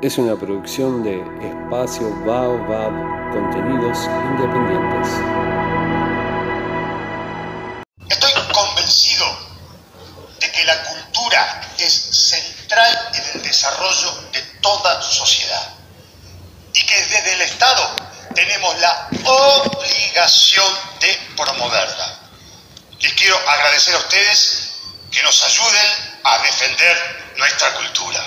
es una producción de Espacio Baobab, contenidos independientes. Estoy convencido de que la cultura es central en el desarrollo de toda sociedad y que desde el Estado tenemos la obligación de promoverla. Les quiero agradecer a ustedes que nos ayuden a defender nuestra cultura.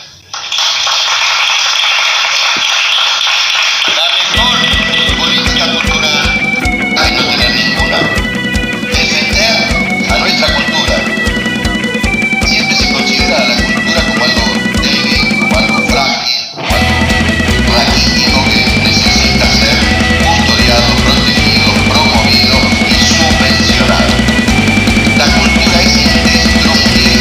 La mejor política cultural hay no tener ninguna. Defender a nuestra cultura. Siempre se considera a la cultura como algo débil, como algo frágil, como algo raquítico que necesita ser custodiado, protegido, promovido y subvencionado. La cultura es indestructible.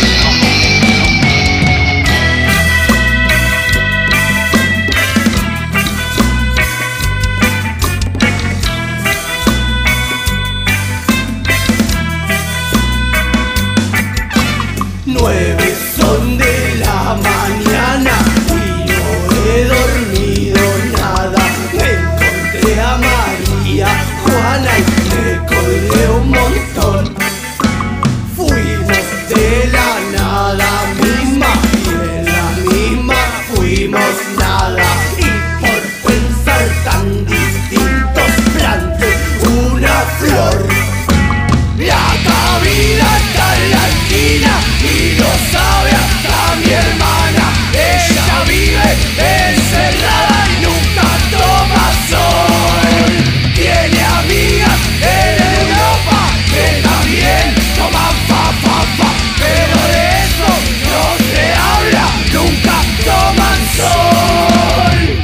Nueve son de la mañana y no he dormido nada. Me encontré a María Juana y me colgué un montón. Fuimos de la nada misma y de la misma fuimos nada. Y por pensar tan distintos planté una flor. La cabida está en la esquina y lo sabe hasta mi hermana. Ella vive encerrada y nunca toma sol. Tiene amigas en Europa que también toman fa, pero de eso no se habla, nunca toman sol.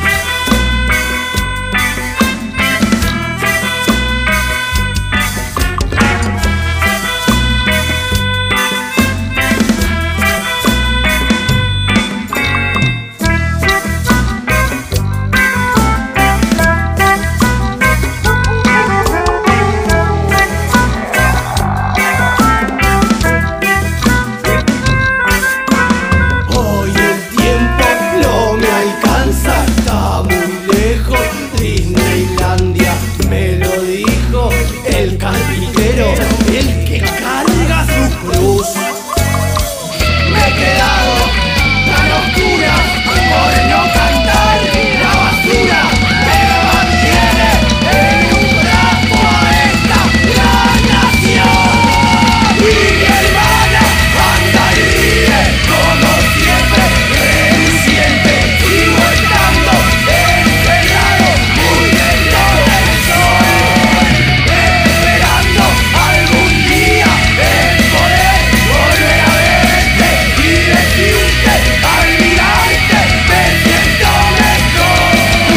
Hoy el tiempo no me alcanza, está muy lejos. Disneylandia me lo dijo el carpintero, el que carga su cruz. Me he quedado tan oscura por no cantar. La basura me mantiene en un trapo a esta gran nación. Y mi hermana anda y ríe como siempre, reluciente. Sigo estando encerrado muy dentro del sol, esperando algún día el poder volver a verte y decirte al mirarte me siento mejor.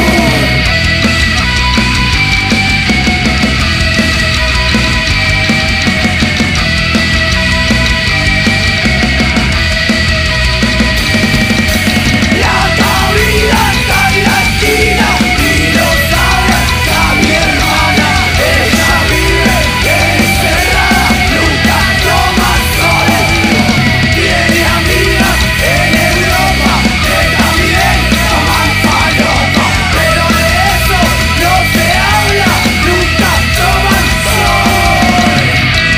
La cabida está en la esquina y lo sabe hasta mi hermana. Ella vive encerrada, nunca toma sol. Tiene amigas en Europa que también toman falopa, pero de eso no se habla, nunca toman sol.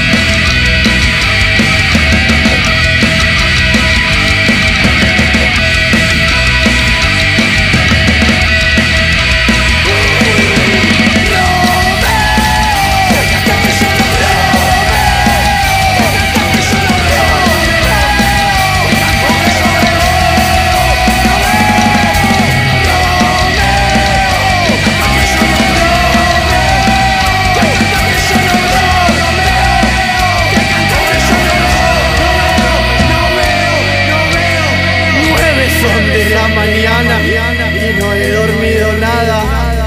Nueve son de la mañana y no he dormido nada.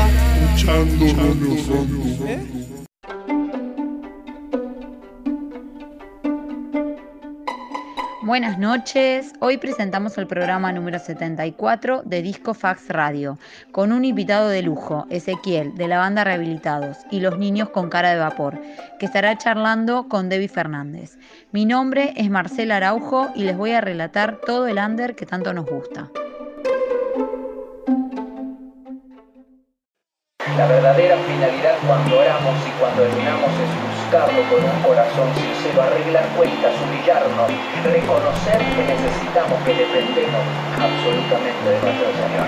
Buenas noches, hoy presentamos el programa número 74 de Disco Fax Radio, con un invitado de lujo, Ezequiel, de la banda Rehabilitados, y Los Niños con Cara de Vapor, que estará charlando con Debbie Fernández. Mi nombre es Marcela Araujo y les voy a relatar todo el under que tanto nos gusta. La verdadera finalidad cuando oramos y cuando ayunamos es buscarlo con un corazón sincero, arreglar cuentas, humillarnos, reconocer que necesitamos, que dependemos absolutamente de nuestro Señor.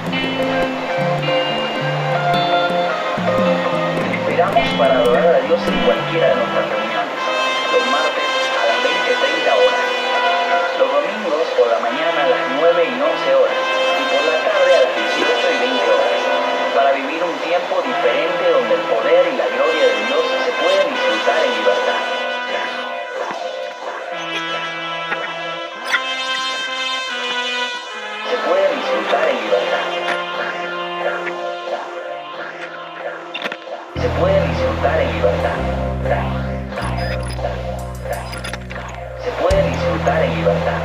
Esperamos para adorar a Dios en cualquiera de nuestras reuniones, los martes a las 20:30 horas, los domingos por la mañana a las 9 y 11 horas y por la tarde a las 18 y 20 horas, para vivir un tiempo diferente donde el poder y la gloria de Dios se pueden disfrutar en libertad. Se puede disfrutar en libertad. Se puede disfrutar en libertad. Se puede disfrutar en libertad.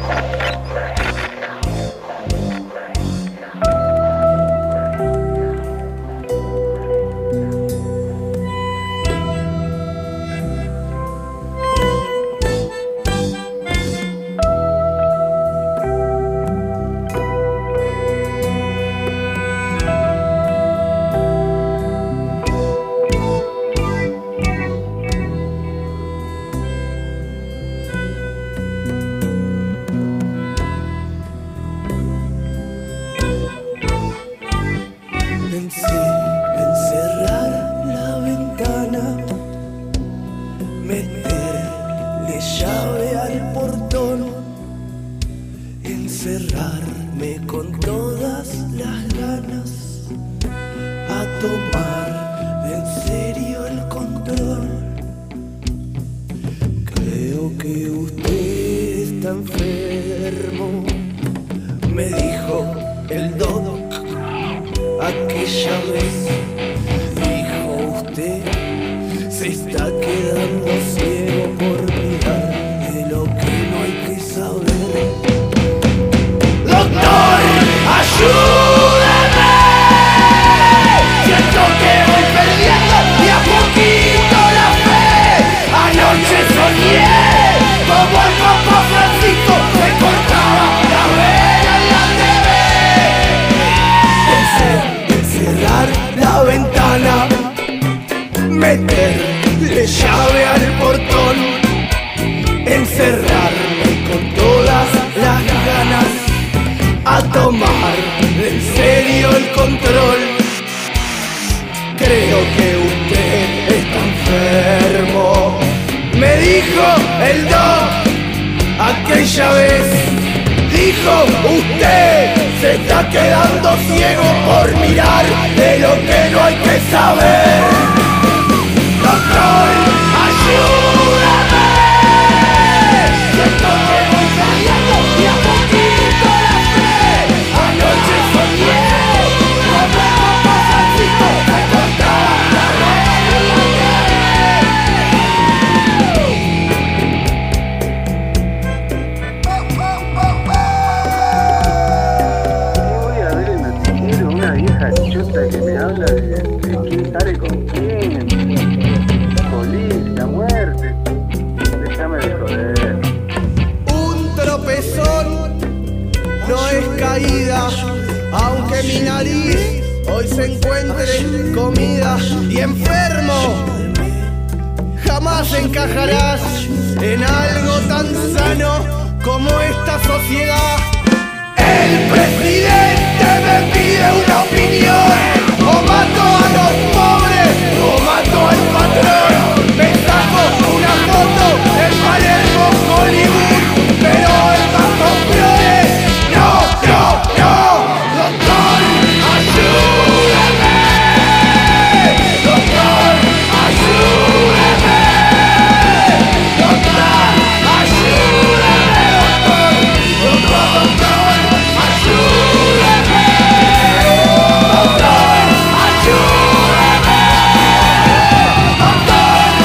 Meterle llave al portón, encerrarme con todas las ganas, a tomar en serio el control. Creo que usted está enfermo, me dijo el doc aquella vez. Dijo, usted se está quedando ciego por mirar de lo que no hay que saber. Doctor, ayúdame. Siento que voy perdiendo y a poquito la fe. Anoche soñé, comemos pasancito, me cortaban la Voy a ver en el noticiero una vieja chota que me habla de quién sale con quién. La muerte, déjame de joder. Un tropezón no es caída, aunque mi nariz hoy se encuentre comida y enfermo. Jamás encajarás en algo tan sano como esta sociedad. El presidente me pide una opinión: o mato a los pobres o mato al patrón. Me saco una foto en Palermo, Hollywood, pero el Banco Flores, no, no, no. Doctor, ayúdame. Doctor, ayúdame. Doctor, ayúdame. Doctor, doctor, ayúdame. Doctor, ayúdame. Doctor,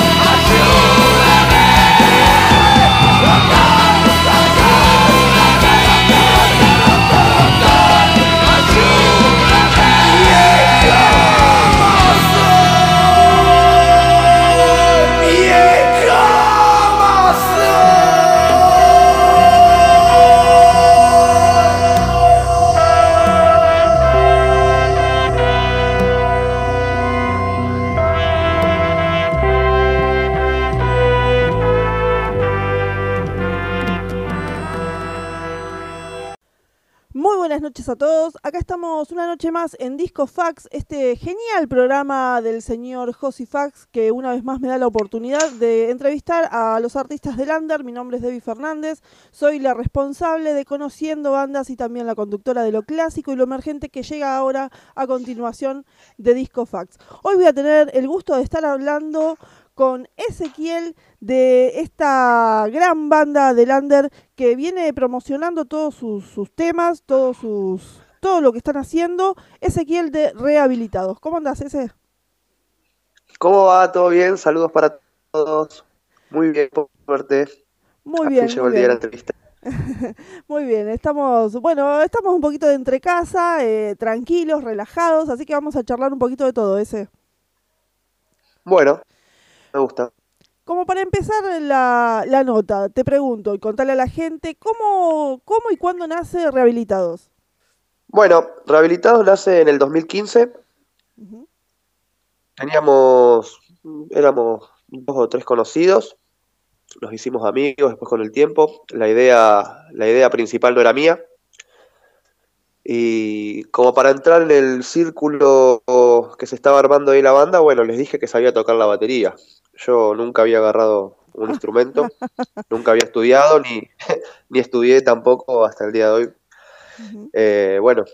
noches a todos. Acá estamos una noche más en Disco Fax, este genial programa del señor Josi Fax, que una vez más me da la oportunidad de entrevistar a los artistas del Under. Mi nombre es Debbie Fernández, soy la responsable de Conociendo Bandas y también la conductora de lo clásico y lo emergente que llega ahora a continuación de Disco Fax. Hoy voy a tener el gusto de estar hablando con Ezequiel de esta gran banda del Under que viene promocionando todos sus temas, todo lo que están haciendo. Ezequiel de Rehabilitados. ¿Cómo andás, Eze? ¿Cómo va? ¿Todo bien? Saludos para todos. Muy bien, por suerte. Muy Así bien, llegó muy el día de la bien. entrevista. Muy bien, estamos un poquito de entre casa, tranquilos, relajados, así que vamos a charlar un poquito de todo, Eze. Bueno, me gusta. Como para empezar la nota, te pregunto y contarle a la gente cómo y cuándo nace Rehabilitados. Bueno, Rehabilitados nace en el 2015. Uh-huh. Éramos 2 o 3 conocidos. Nos hicimos amigos después con el tiempo. La idea principal no era mía. Y como para entrar en el círculo que se estaba armando ahí la banda, bueno, les dije que sabía tocar la batería. Yo nunca había agarrado un instrumento, nunca había estudiado, ni estudié tampoco hasta el día de hoy. Uh-huh. Bueno,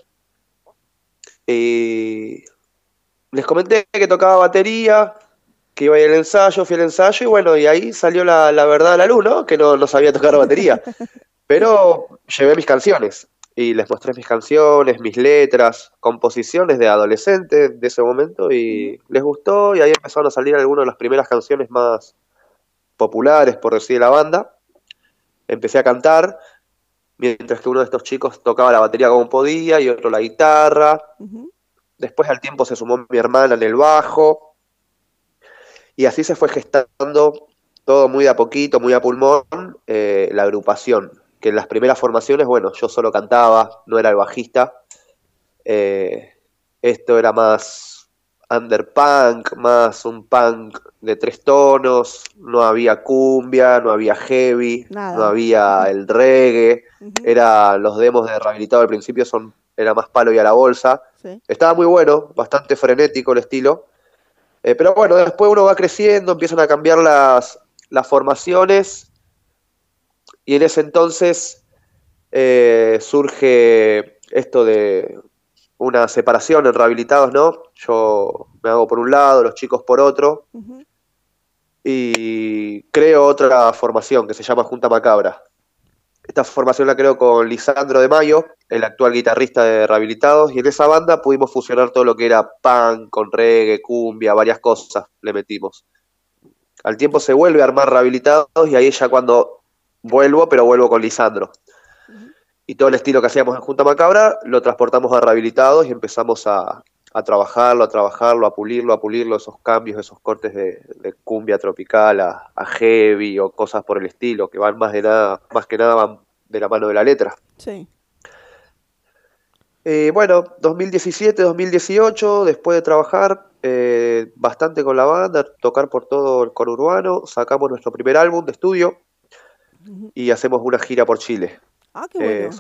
y les comenté que tocaba batería, que iba a ir al ensayo, fui al ensayo, y bueno, y ahí salió la verdad a la luz, ¿no? Que no sabía tocar batería. Pero llevé mis canciones y les mostré mis canciones, mis letras, composiciones de adolescentes de ese momento, y les gustó, y ahí empezaron a salir algunas de las primeras canciones más populares, por decir, de la banda. Empecé a cantar, mientras que uno de estos chicos tocaba la batería como podía y otro la guitarra. Uh-huh. Después al tiempo se sumó mi hermana en el bajo, y así se fue gestando todo muy de a poquito, muy a pulmón, la agrupación. Que en las primeras formaciones, bueno, yo solo cantaba, no era el bajista. Esto era más underpunk, más un punk de 3 tonos, no había cumbia, no había heavy, Nada. no había el reggae. Uh-huh. Los demos de Rehabilitado al principio era más palo y a la bolsa. Sí. Estaba muy bueno, bastante frenético el estilo. Pero bueno, después uno va creciendo, empiezan a cambiar las formaciones, y en ese entonces surge esto de una separación en Rehabilitados, ¿no? Yo me hago por un lado, los chicos por otro, Uh-huh. y creo otra formación que se llama Junta Macabra. Esta formación la creo con Lisandro de Mayo, el actual guitarrista de Rehabilitados, y en esa banda pudimos fusionar todo lo que era punk con reggae, cumbia, varias cosas le metimos. Al tiempo se vuelve a armar Rehabilitados, y ahí ya cuando vuelvo con Lisandro. Uh-huh. Y todo el estilo que hacíamos en Junta Macabra lo transportamos a Rehabilitados y empezamos a trabajarlo, a pulirlo, esos cambios, esos cortes de cumbia tropical a heavy o cosas por el estilo, que van más que nada van de la mano de la letra. Sí. Bueno, 2017, 2018, después de trabajar bastante con la banda, tocar por todo el conurbano, sacamos nuestro primer álbum de estudio. Uh-huh. Y hacemos una gira por Chile. Ah, qué bueno.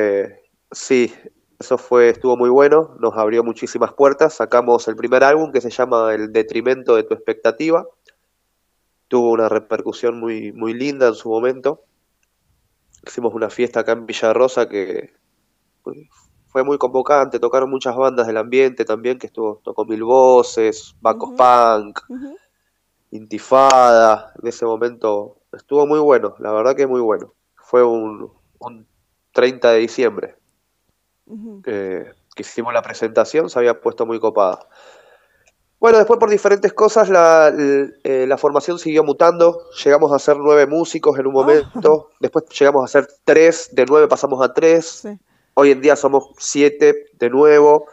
Estuvo muy bueno, nos abrió muchísimas puertas. Sacamos el primer álbum que se llama El detrimento de tu expectativa. Tuvo una repercusión muy, muy linda en su momento. Hicimos una fiesta acá en Villarrosa que fue muy convocante. Tocaron muchas bandas del ambiente también, tocó Mil Voces, Bacos Uh-huh. Punk, Uh-huh. Intifada. En ese momento estuvo muy bueno, la verdad que muy bueno. Fue un 30 de diciembre Uh-huh. que hicimos la presentación, se había puesto muy copada. Bueno, después por diferentes cosas la formación siguió mutando. Llegamos a ser 9 músicos en un momento, después llegamos a ser 3, de 9 pasamos a 3. Sí. Hoy en día somos 7 de nuevo.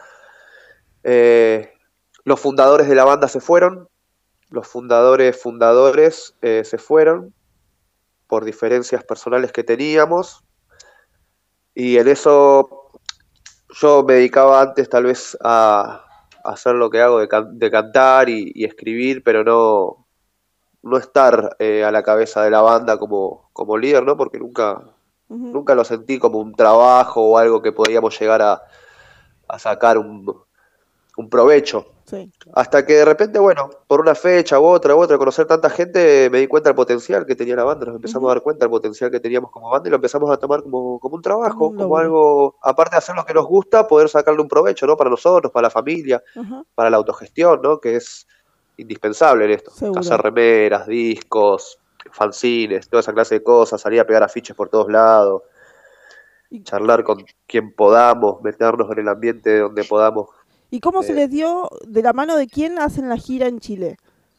Los fundadores de la banda se fueron. Los fundadores se fueron por diferencias personales que teníamos, y en eso yo me dedicaba antes tal vez a hacer lo que hago de cantar y escribir, pero no estar a la cabeza de la banda como líder, ¿no? Porque nunca Ujú. Nunca lo sentí como un trabajo o algo que podíamos llegar a sacar un provecho. Sí. Hasta que de repente, bueno, por una fecha u otra, conocer tanta gente, me di cuenta del potencial que tenía la banda, nos empezamos Ujú. a dar cuenta del potencial que teníamos como banda y lo empezamos a tomar como un Como trabajo, un como logro. algo, aparte de hacer lo que nos gusta, poder sacarle un provecho, ¿no? Para nosotros, para la familia, Ajá. para la autogestión, ¿no? Que es indispensable en esto. Seguro. Hacer remeras, discos, fanzines, toda esa clase de cosas, salir a pegar afiches por todos lados, ¿Y, charlar con quien podamos, meternos en el ambiente donde podamos. y cómo se eh, les dio, de la mano de quién hacen la gira en Chile?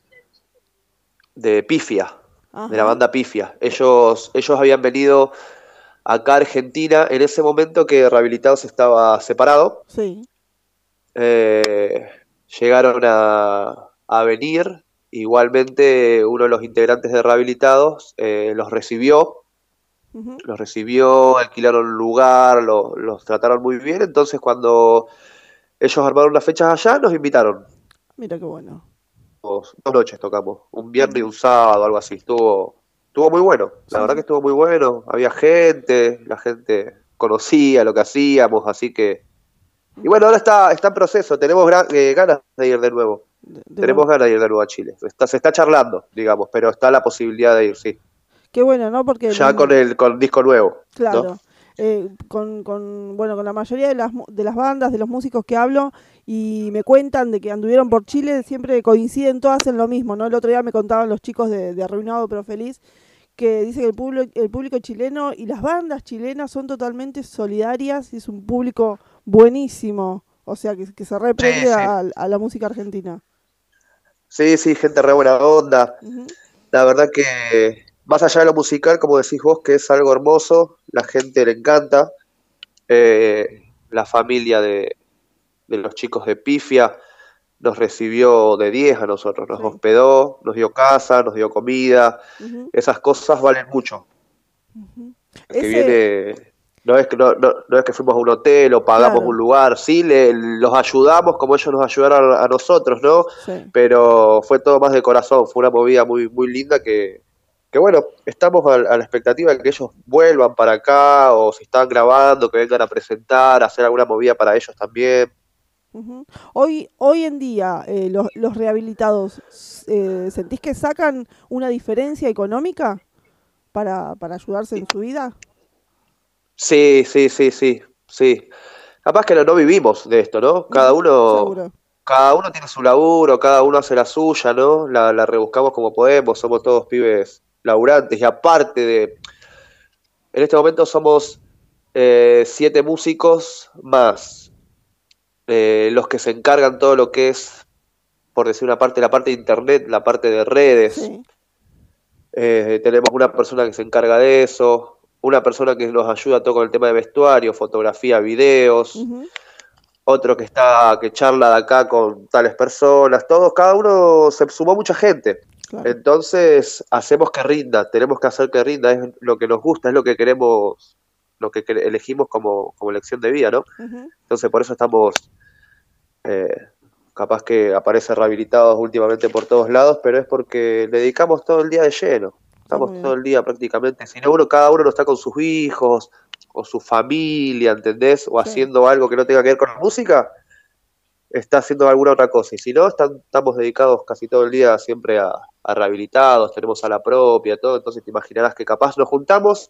de Pifia, de la Ajá. banda Pifia. Ellos habían venido acá a Argentina en ese momento que Rehabilitados estaba separado. Sí. Eh, Llegaron a venir. Igualmente, uno de los integrantes de Rehabilitados Ujú. los recibió, alquilaron un lugar, los trataron muy bien. Entonces, cuando ellos armaron las fechas allá, nos invitaron. Mira qué bueno. Dos noches tocamos, un viernes y Ujú. un sábado, algo así. Estuvo muy bueno, la Sí, verdad que sí. estuvo muy bueno. Había gente, la gente conocía lo que hacíamos, así que. Y Ujú. bueno, ahora está en proceso, tenemos ganas de ir de nuevo. De Tenemos nuevo. ganas de ir de nuevo a Chile. Se está charlando, digamos, pero está la posibilidad de ir, sí. Qué bueno, ¿no? Porque Ya con disco nuevo, ¿no? claro, bueno, con la mayoría de las bandas, de los músicos que hablo y me cuentan de que anduvieron por Chile, siempre coinciden todas en lo mismo, ¿no? El otro día me contaban los chicos de Arruinado pero Feliz que dice que el público chileno y las bandas chilenas son totalmente solidarias y es un público buenísimo, o sea, que se Sí, reprende sí. a la música argentina. Sí, sí, gente re buena onda. Ujú. La verdad que más allá de lo musical, como decís vos, que es algo hermoso, la gente le encanta. La familia de los chicos de Pifia nos recibió de 10 a nosotros, nos Sí. hospedó, nos dio casa, nos dio comida. Ujú. Esas cosas valen mucho. Ujú. El que Ese, viene, no es que fuimos a un hotel o pagamos un claro, lugar, sí, los ayudamos como ellos nos ayudaron a nosotros, ¿no? sí. Pero fue todo más de corazón, fue una movida muy, muy linda que bueno, estamos a la expectativa de que ellos vuelvan para acá o si están grabando, que vengan a presentar, hacer alguna movida para ellos también. Ujú. Hoy en día, los rehabilitados, ¿sentís que sacan una diferencia económica para ayudarse en su vida? Sí, sí, sí, sí, sí. Capaz que no vivimos de esto, ¿no? Ujú. Seguro. Cada uno tiene su laburo, cada uno hace la suya, ¿no? La rebuscamos como podemos, somos todos pibes laburantes y aparte en este momento somos 7 músicos más los que se encargan todo lo que es, por decir una parte, la parte de internet, la parte de redes. Sí. Tenemos una persona que se encarga de eso, una persona que nos ayuda todo con el tema de vestuario, fotografía, videos, Ujú. otro que charla de acá con tales personas, todos, cada uno se sumó mucha gente. Claro. Entonces hacemos que rinda, tenemos que hacer que rinda, es lo que nos gusta, es lo que queremos, elegimos como elección de vida, ¿no? Ujú. Entonces por eso estamos, eh, capaz que aparece rehabilitados últimamente por todos lados, pero es porque le dedicamos todo el día de lleno, Está muy estamos todo bien. el día prácticamente, si no cada uno no está con sus hijos o su familia, ¿entendés? O Sí. haciendo algo que no tenga que ver con la música, está haciendo alguna otra cosa. Y si no, estamos dedicados casi todo el día siempre a rehabilitados, tenemos a la propia, todo. Entonces te imaginarás que capaz nos juntamos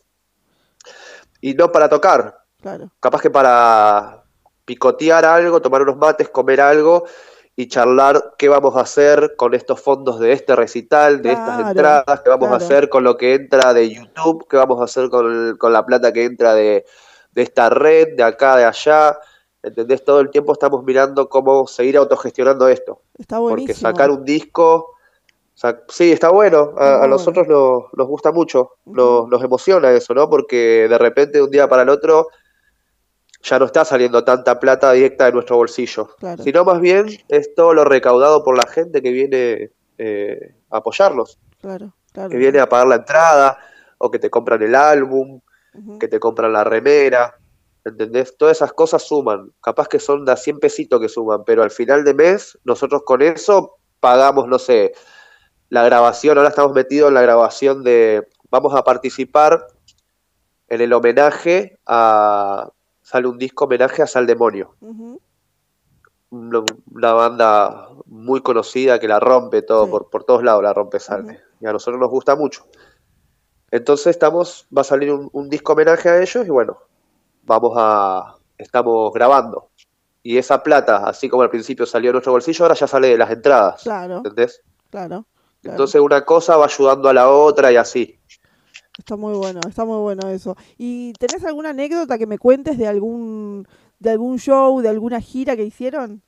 y no para tocar, Claro. capaz que para picotear algo, tomar unos mates, comer algo y charlar qué vamos a hacer con estos fondos de este recital, de estas Claro. entradas, qué vamos a Claro. hacer con lo que entra de YouTube, qué vamos a hacer con la plata que entra de esta red, de acá, de allá. ¿Entendés? Todo el tiempo estamos mirando cómo seguir autogestionando esto. Está Porque sacar buenísimo. un disco, sí, está bueno, Está a muy bueno. nosotros nos gusta mucho, Ujú. nos emociona eso, ¿no? Porque de repente de un día para el otro ya no está saliendo tanta plata directa de nuestro bolsillo, Claro. sino más bien es todo lo recaudado por la gente que viene a apoyarnos, Claro. que Claro. viene a pagar la entrada, o que te compran el álbum, Ujú. que te compran la remera, ¿entendés? Todas esas cosas suman, capaz que son de a 100 pesitos que suman, pero al final de mes nosotros con eso pagamos, no sé, la grabación, ahora estamos metidos en la grabación vamos a participar en el homenaje sale un disco homenaje a Sal Demonio, Ujú. una banda muy conocida que la rompe todo, Sí. por todos lados la rompe Salve, Ujú. y a nosotros nos gusta mucho. Entonces va a salir un disco homenaje a ellos y bueno, estamos grabando. Y esa plata, así como al principio salió de nuestro bolsillo, ahora ya sale de las entradas, Claro, ¿entendés? claro. Entonces una cosa va ayudando a la otra y así. Está muy bueno eso. ¿Y tenés alguna anécdota que me cuentes de algún show, de alguna gira que hicieron?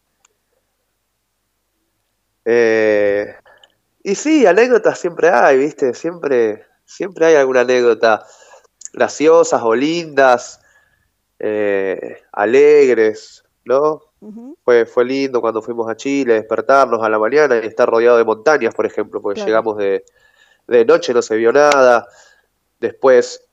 Eh, y sí, anécdotas siempre hay, ¿viste? Siempre hay alguna anécdota graciosas o lindas, alegres, ¿no? Ujú. Fue lindo cuando fuimos a Chile, despertarnos a la mañana y estar rodeado de montañas, por ejemplo, porque Claro. llegamos de noche, no se vio nada. Después,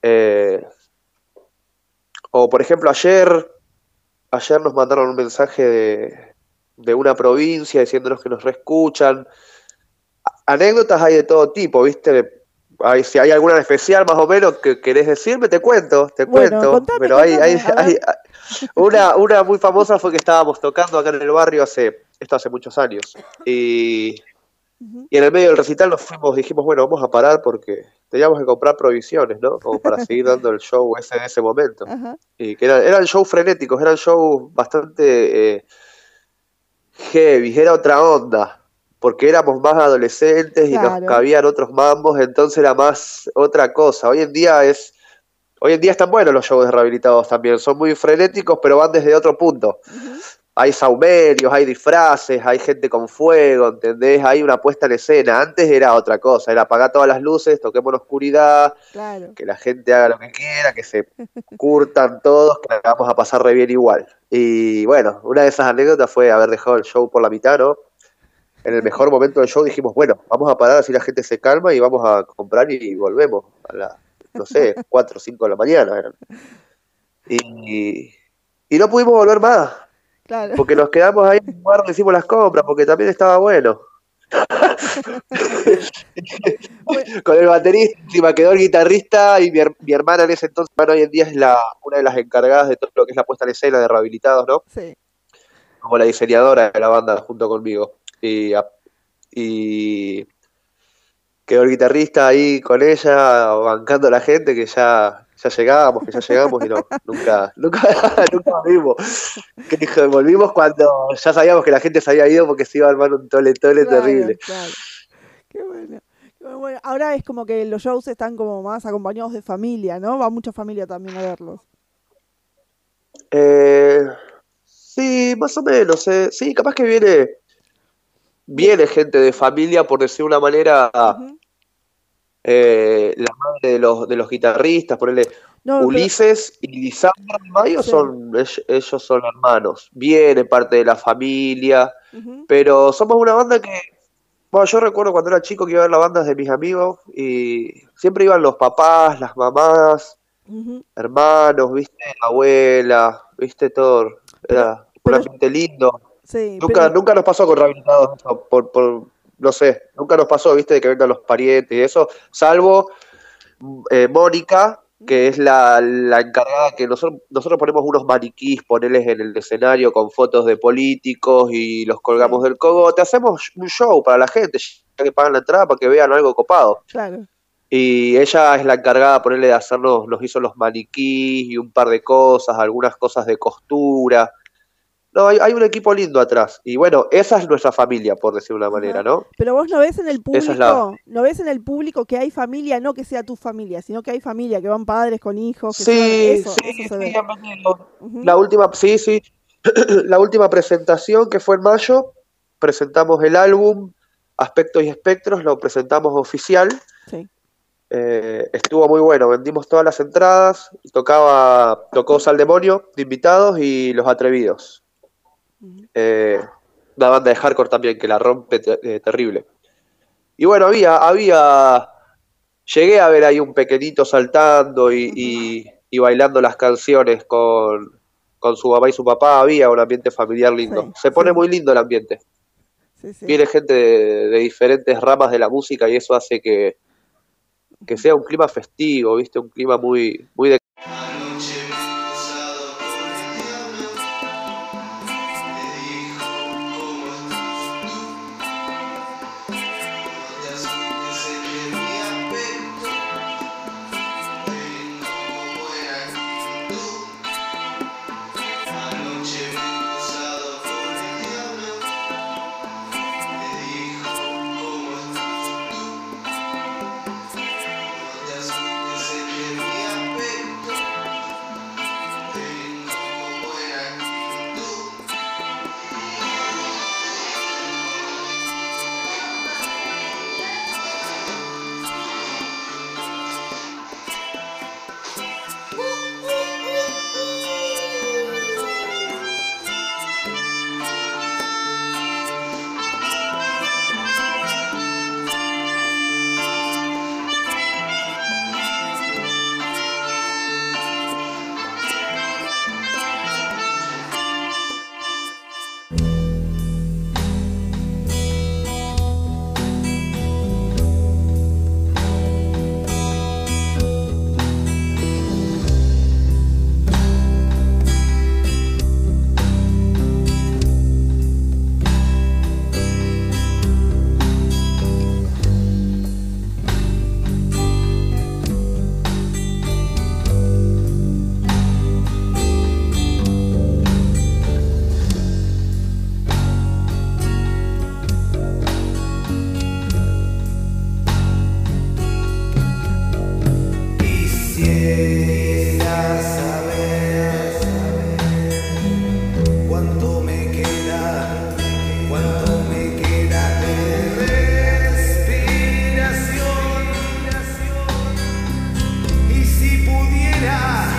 o por ejemplo, ayer nos mandaron un mensaje de una provincia diciéndonos que nos reescuchan. Anécdotas hay de todo tipo, ¿viste? Si hay alguna en especial más o menos que querés decirme, te Bueno, cuento. contame, Pero contame, a ver. una muy famosa fue que estábamos tocando acá en el barrio esto hace muchos años. Ujú. Y en el medio del recital dijimos, bueno, vamos a parar porque teníamos que comprar provisiones, ¿no? Como para seguir dando el show ese en ese momento. Ajá, Y que eran shows frenéticos, eran shows bastante heavy, era otra onda, porque éramos más adolescentes y nos claro. cabían otros mambos, entonces era más otra cosa. Hoy en día están buenos los shows de rehabilitados también, son muy frenéticos, pero van desde otro punto. Ujú. Hay saumerios, hay disfraces, hay gente con fuego, ¿entendés? Hay una puesta en escena. Antes era otra cosa, era apagar todas las luces, toquemos en oscuridad, Claro. que la gente haga lo que quiera, que se curtan todos, que la vamos a pasar re bien igual. Y bueno, una de esas anécdotas fue haber dejado el show por la mitad, ¿no? En el mejor momento del show dijimos, bueno, vamos a parar así la gente se calma y vamos a comprar y volvemos a no sé, 4 o 5 de la mañana eran. Y no pudimos volver más, Claro. porque nos quedamos ahí en el lugar donde hicimos las compras, porque también estaba bueno. Bueno, Con el baterista, encima quedó el guitarrista y mi hermana en ese entonces, bueno, hoy en día es una de las encargadas de todo lo que es la puesta en escena de rehabilitados, ¿no? sí. Como la diseñadora de la banda junto conmigo. Y quedó el guitarrista ahí con ella, bancando a la gente que ya llegamos y no, nunca volvimos. Volvimos cuando ya sabíamos que la gente se había ido porque se iba a armar un tole Claro, terrible. claro. Qué bueno. Bueno, ahora es como que los shows están como más acompañados de familia, ¿no? Va mucha familia también a verlos. Eh, sí, más o menos. Sí, capaz que Bien. viene gente de familia, por decir una manera, Ujú. la madre de los guitarristas, ponerle No, pero Ulises y Lisandro y Mayo sí. ellos son hermanos. Viene parte de la familia, Ujú. pero somos una banda que, bueno, yo recuerdo cuando era chico que iba a ver las bandas de mis amigos y siempre iban los papás, las mamás, Ujú. hermanos, viste, la abuela, viste, todo. Pero, Era un pero, ambiente lindo. sí, pero, Nunca nos pasó con rehabilitados eso, no sé, nunca nos pasó, viste, de que vengan los parientes y eso, salvo Mónica, que ujú. es la encargada que nosotros ponemos unos maniquís, ponerles en el escenario con fotos de políticos y los colgamos Sí, del cogote, hacemos un show para la gente, ya que pagan la entrada para que vean algo copado. claro. Y ella es la encargada, ponerle de hacernos, nos hizo los maniquís y un par de cosas, algunas cosas de costura. No, hay un equipo lindo atrás. Y bueno, esa es nuestra familia, por decir una manera, Ajá. ¿no? Pero vos no ves en el Esa es la... público, no ves en el público que hay familia, no que sea tu familia, sino que hay familia, que van padres con hijos, que llevan Sí, eso, sí, eso se sí, ve. han venido. Ujú. La última, sí, sí. La última presentación que fue en mayo, presentamos el álbum Aspectos y Espectros, lo presentamos oficial. Sí. Estuvo muy bueno, vendimos todas las entradas, tocó Sal Demonio de invitados y Los Atrevidos. Ujú. Eh, una banda de hardcore también que la rompe terrible. Y bueno, llegué a ver ahí un pequeñito saltando Ujú. y bailando las canciones con su mamá y su papá, había un ambiente familiar lindo. Sí, Se pone sí, muy lindo el ambiente. sí, sí. Viene gente de diferentes ramas de la música y eso hace que sea un clima festivo, ¿viste? Un clima muy, muy de Quisiera saber cuánto me queda de respiración. Y si pudiera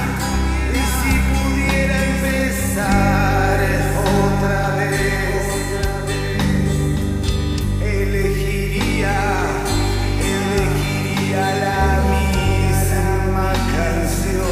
empezar otra vez, elegiría la misma canción.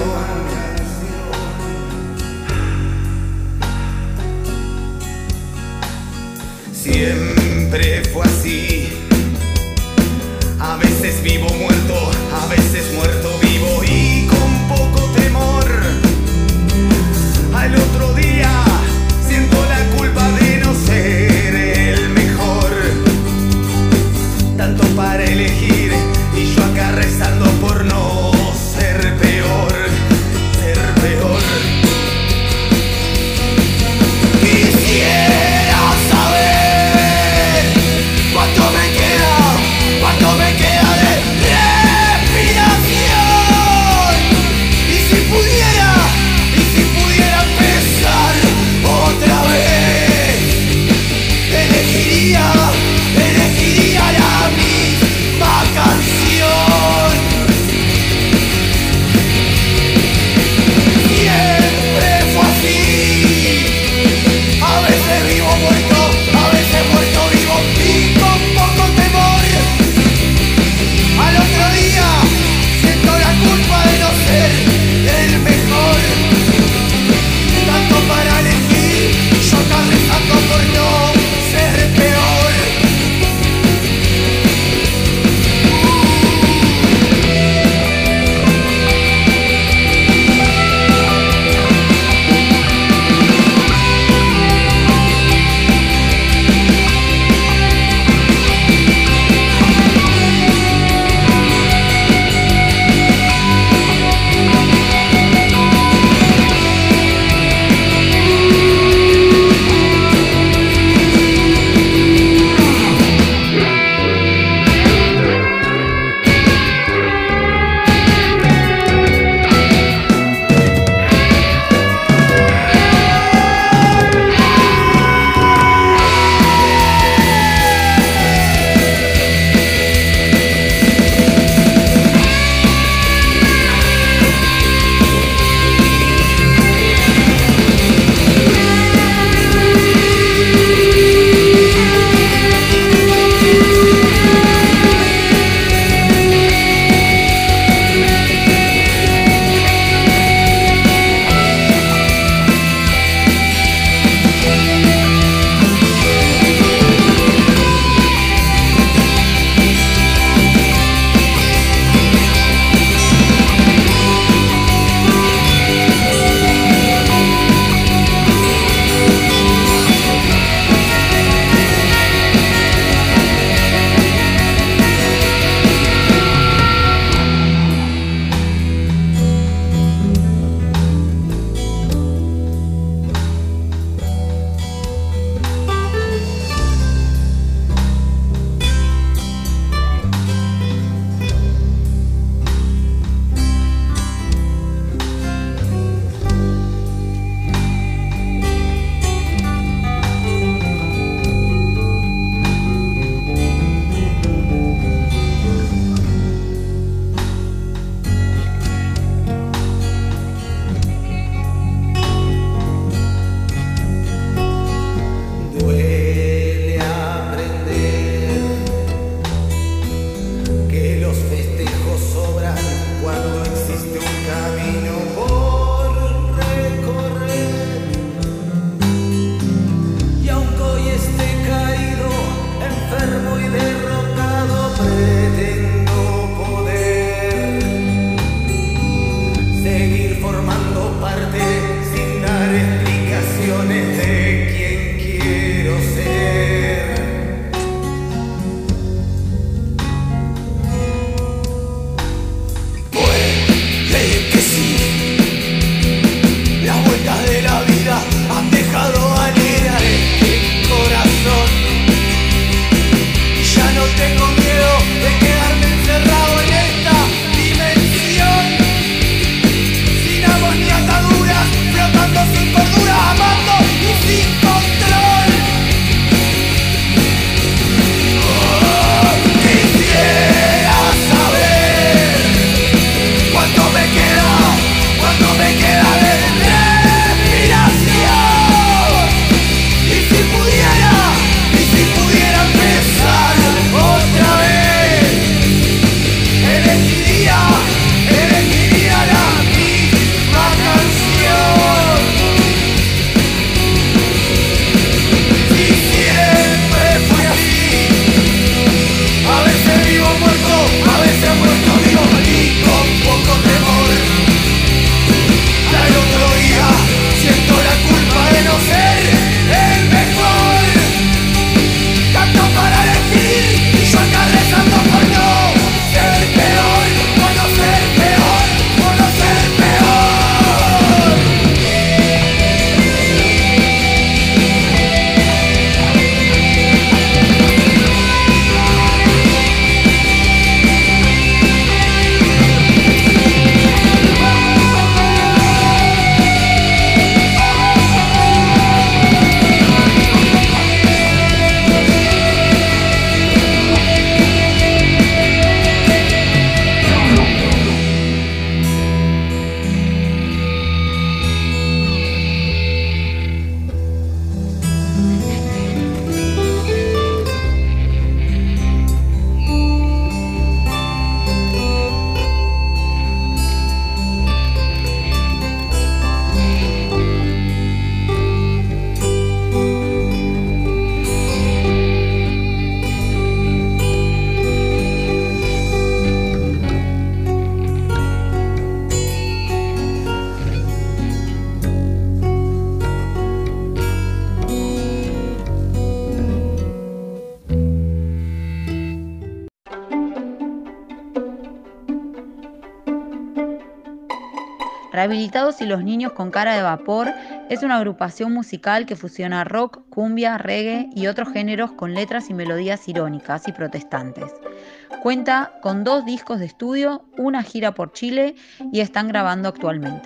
Rehabilitados y los niños con cara de vapor es una agrupación musical que fusiona rock, cumbia, reggae y otros géneros con letras y melodías irónicas y protestantes. Cuenta con 2 discos de estudio, una gira por Chile y están grabando actualmente.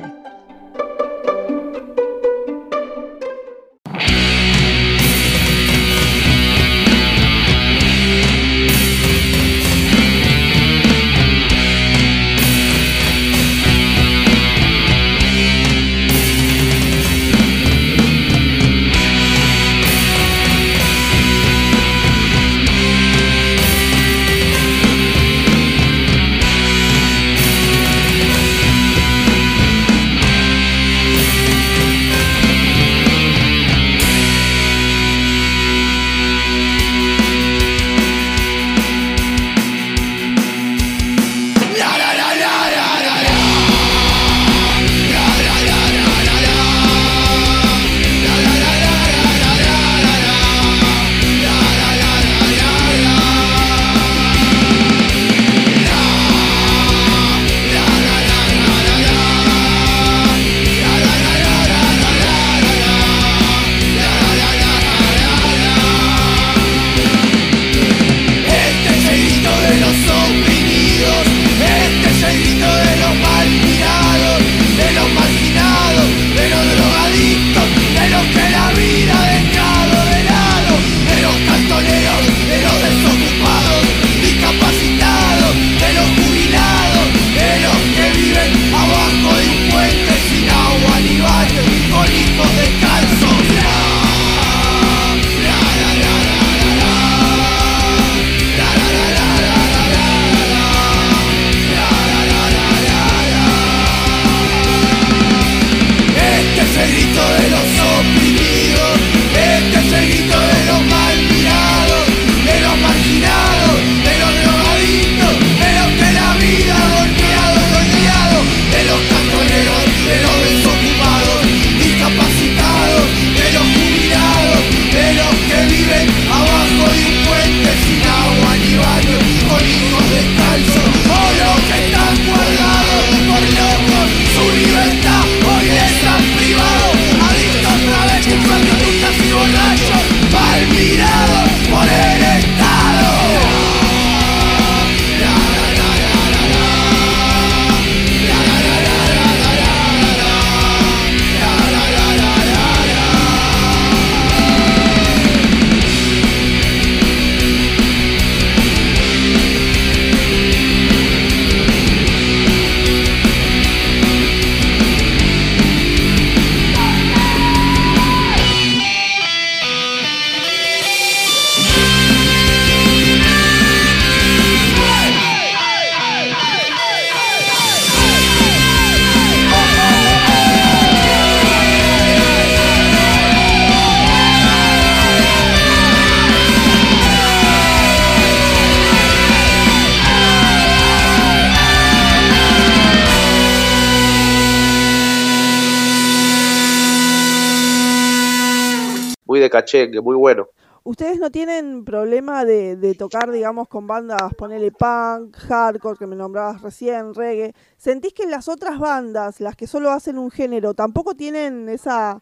Muy de cachengue, muy bueno. ¿Ustedes no tienen problema de tocar, digamos, con bandas, ponele punk, hardcore, que me nombrabas recién, reggae? ¿Sentís que las otras bandas, las que solo hacen un género, tampoco tienen esa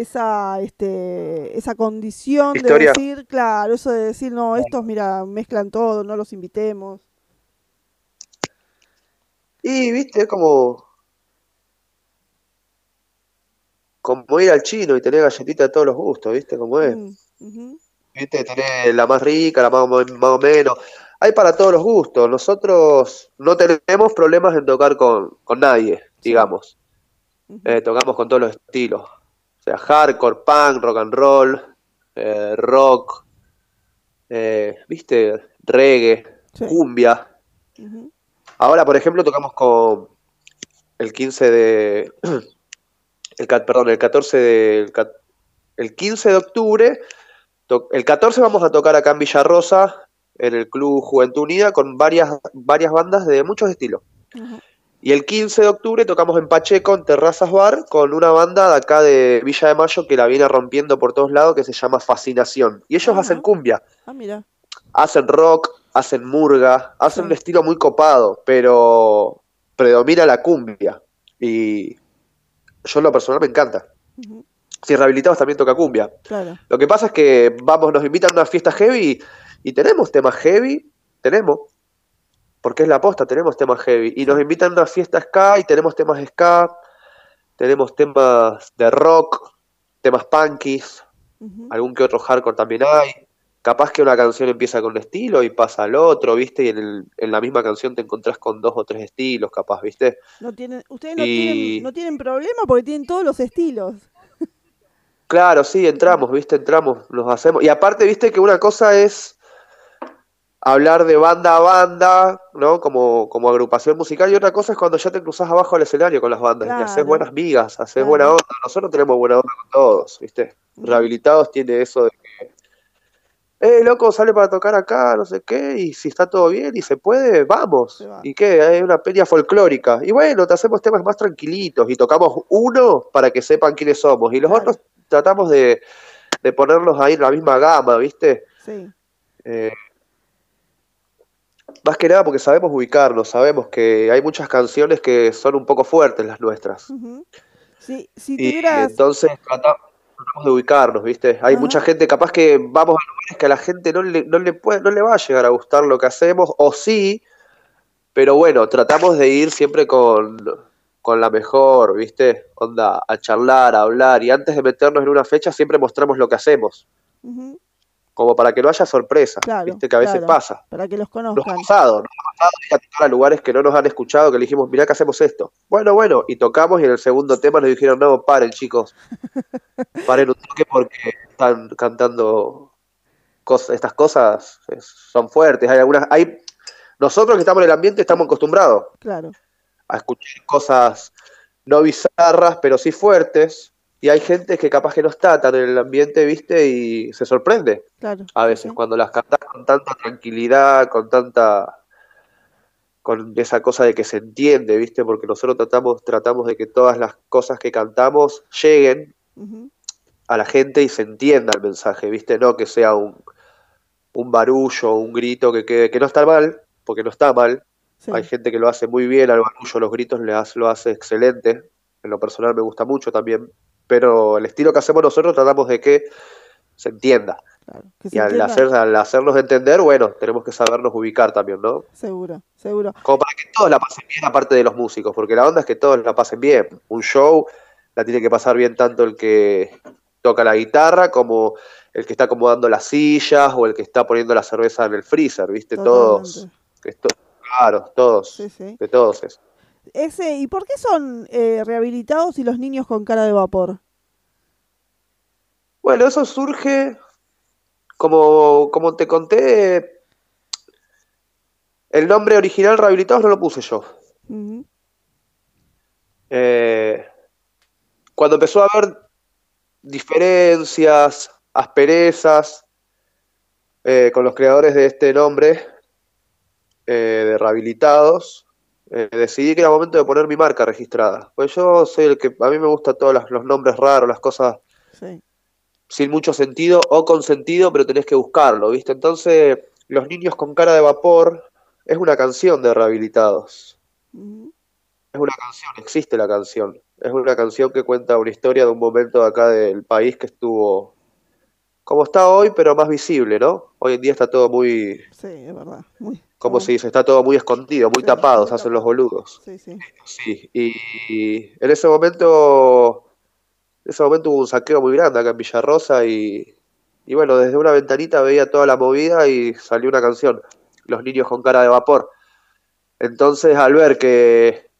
condición Historia. de decir, claro, eso de decir, no, estos, mira, mezclan todo, no los invitemos? Y, viste, es como ir al chino y tener galletita de todos los gustos, ¿viste cómo es? Ujú. ¿Viste? Tenés la más rica, la más o menos. Hay para todos los gustos. Nosotros no tenemos problemas en tocar con nadie, Sí. digamos. Ujú. Tocamos con todos los estilos. O sea, hardcore, punk, rock and roll, rock, ¿viste? Reggae, Sí. cumbia. Ujú. Ahora, por ejemplo, tocamos con el 15 de... el 14 de... El 15 de octubre... El 14 vamos a tocar acá en Villarrosa, en el Club Juventud Unida, con varias bandas de muchos estilos. Ajá. Y el 15 de octubre tocamos en Pacheco, en Terrazas Bar, con una banda de acá de Villa de Mayo que la viene rompiendo por todos lados, que se llama Fascinación. Y ellos Ajá. hacen cumbia, Ah, mira. hacen rock, hacen murga, hacen Sí. un estilo muy copado, pero predomina la cumbia. Y yo en lo personal me encanta. Ujú, Si Rehabilitados también toca cumbia. claro. Lo que pasa es que nos invitan a una fiesta heavy y tenemos temas heavy, tenemos, porque es la posta, tenemos temas heavy. Y nos Sí. invitan a una fiesta ska y tenemos temas ska, tenemos temas de rock, temas punkies, Ujú, algún que otro hardcore también hay. Capaz que una canción empieza con un estilo y pasa al otro, ¿viste? Y en la misma canción te encontrás con 2 o 3 estilos, capaz, ¿viste? ustedes no Y tienen problema porque tienen todos los estilos. claro, sí, entramos, ¿viste? Entramos, nos hacemos. Y aparte, ¿viste? Que una cosa es hablar de banda a banda, ¿no? Como agrupación musical, y otra cosa es cuando ya te cruzás abajo del escenario con las bandas y haces Claro, buenas migas, haces buena claro. onda. Nosotros tenemos buena onda con todos, ¿viste? Ujú, Rehabilitados tiene eso de loco, sale para tocar acá, no sé qué, y si está todo bien y se puede, se vamos. van. ¿Y qué? Hay una peña folclórica. Y bueno, te hacemos temas más tranquilitos y tocamos uno para que sepan quiénes somos. Y los Claro, otros tratamos de ponerlos ahí en la misma gama, ¿viste? sí. Eh, Más que nada porque sabemos ubicarnos, sabemos que hay muchas canciones que son un poco fuertes las nuestras. Ujú. Si Y tuvieras... entonces tratamos de ubicarnos, ¿viste? Hay mucha Ajá, gente, capaz que vamos a lugares que a la gente no le va a llegar a gustar lo que hacemos, o sí, pero bueno, tratamos de ir siempre con la mejor, ¿viste? Onda, a charlar, a hablar, y antes de meternos en una fecha siempre mostramos lo que hacemos, ujú, como para que no haya sorpresa, claro, ¿viste? Que a veces claro. pasa. Para que los Nos ha conozcan. pasado, ir a tocar a lugares que no nos han escuchado, que le dijimos, mirá que hacemos esto. Bueno, y tocamos y en el segundo tema nos dijeron, no, paren chicos, paren un toque porque están cantando estas cosas, son fuertes. Nosotros que estamos en el ambiente estamos acostumbrados Claro, a escuchar cosas no bizarras, pero sí fuertes. Y hay gente que capaz que no está tan en el ambiente, ¿viste? Y se sorprende claro. a Sí, veces sí. cuando las cantas con tanta tranquilidad, con esa cosa de que se entiende, ¿viste? Porque nosotros tratamos de que todas las cosas que cantamos lleguen Ujú, a la gente y se entienda el mensaje, ¿viste? No que sea un barullo, un grito que no está mal, porque no está mal. Hay sí. gente que lo hace muy bien, al barullo, los gritos lo hace excelente. En lo personal me gusta mucho también. Pero el estilo que hacemos nosotros tratamos de que se entienda. Claro. Que Y se entienda. al hacernos entender, bueno, tenemos que sabernos ubicar también, ¿no? Seguro, seguro. Como para que todos la pasen bien, aparte de los músicos, porque la onda es que todos la pasen bien. Un show la tiene que pasar bien tanto el que toca la guitarra como el que está acomodando las sillas o el que está poniendo la cerveza en el freezer, ¿viste? Totalmente. Claro, Sí, sí. de todos eso. ¿Y por qué son rehabilitados y los niños con cara de vapor? Bueno, eso surge, como te conté, el nombre original Rehabilitados no lo puse yo. Ujú, Eh, Cuando empezó a haber diferencias, asperezas con los creadores de este nombre, de Rehabilitados, decidí que era momento de poner mi marca registrada. Pues yo soy a mí me gustan todos los nombres raros, las cosas sí. sin mucho sentido o con sentido, pero tenés que buscarlo, ¿viste? Entonces, Los niños con cara de vapor es una canción de Rehabilitados. Ujú, Es una canción, existe la canción. Es una canción que cuenta una historia de un momento de acá del país que estuvo como está hoy, pero más visible, ¿no? Hoy en día está todo muy, sí, es verdad. Muy, como se dice, está todo muy escondido, muy sí, tapado, muy se hacen los tapado. boludos. Sí, sí. Sí, y en ese momento hubo un saqueo muy grande acá en Villarrosa y bueno, desde una ventanita veía toda la movida y salió una canción, Los niños con cara de vapor. Entonces, al ver que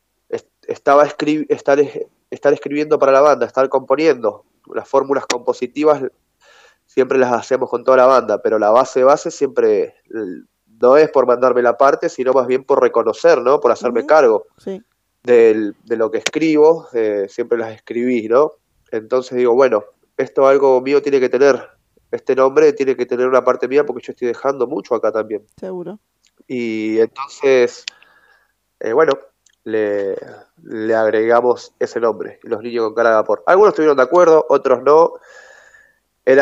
estar escribiendo para la banda, estar componiendo, las fórmulas compositivas siempre las hacemos con toda la banda, pero la base siempre no es por mandarme la parte, sino más bien por reconocer, ¿no? Por hacerme Ujú, cargo sí, de lo que escribo, siempre las escribí, ¿no? Entonces digo, bueno, esto algo mío tiene que tener, este nombre tiene que tener una parte mía porque yo estoy dejando mucho acá también. seguro. Y entonces, bueno, le, le agregamos ese nombre, Los niños con cara de vapor. Algunos estuvieron de acuerdo, otros no. Era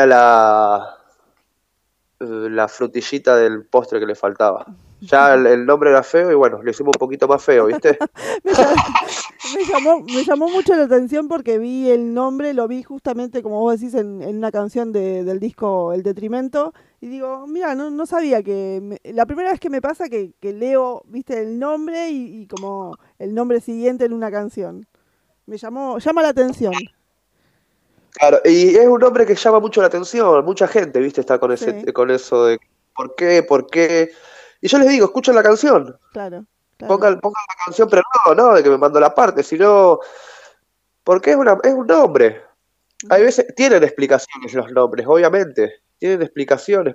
la frutillita del postre que le faltaba. Ya el nombre era feo y bueno, lo hicimos un poquito más feo, ¿viste? Me, sa- Me llamó mucho la atención porque vi el nombre, lo vi justamente, como vos decís, en una canción del disco El Detrimento. Y digo, mira, no sabía la primera vez que me pasa que leo, viste, el nombre y como el nombre siguiente en una canción. Llama la atención. Claro, y es un nombre que llama mucho la atención, mucha gente, viste, está con Sí, con eso de por qué. Y yo les digo, escuchen la canción, claro, claro. pongan la canción, pero no de que me mando la parte, sino porque es un nombre. Hay Ujú. veces, tienen explicaciones los nombres, obviamente, tienen explicaciones,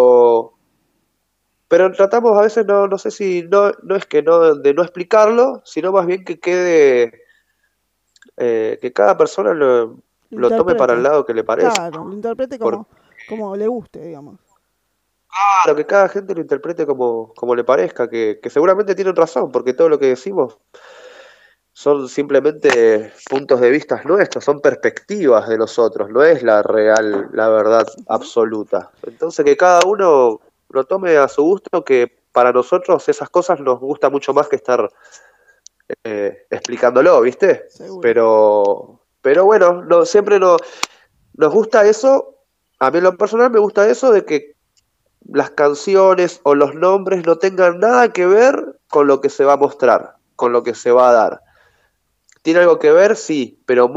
pero tratamos a veces, no sé si, no es que no, de no explicarlo, sino más bien que quede, que cada persona Lo lo tome para el interprete. lado que le parece, Claro, lo interprete ¿no? como le guste, digamos. Claro, que cada gente lo interprete como le parezca, que seguramente tienen razón, porque todo lo que decimos son simplemente puntos de vista nuestros, son perspectivas de nosotros, no es la real, la verdad Ujú. absoluta. Entonces que cada uno lo tome a su gusto, que para nosotros esas cosas nos gusta mucho más que estar explicándolo, ¿viste? Seguro. Pero bueno, siempre nos gusta eso, a mí en lo personal me gusta eso de que las canciones o los nombres no tengan nada que ver con lo que se va a mostrar, con lo que se va a dar. Tiene algo que ver, sí, pero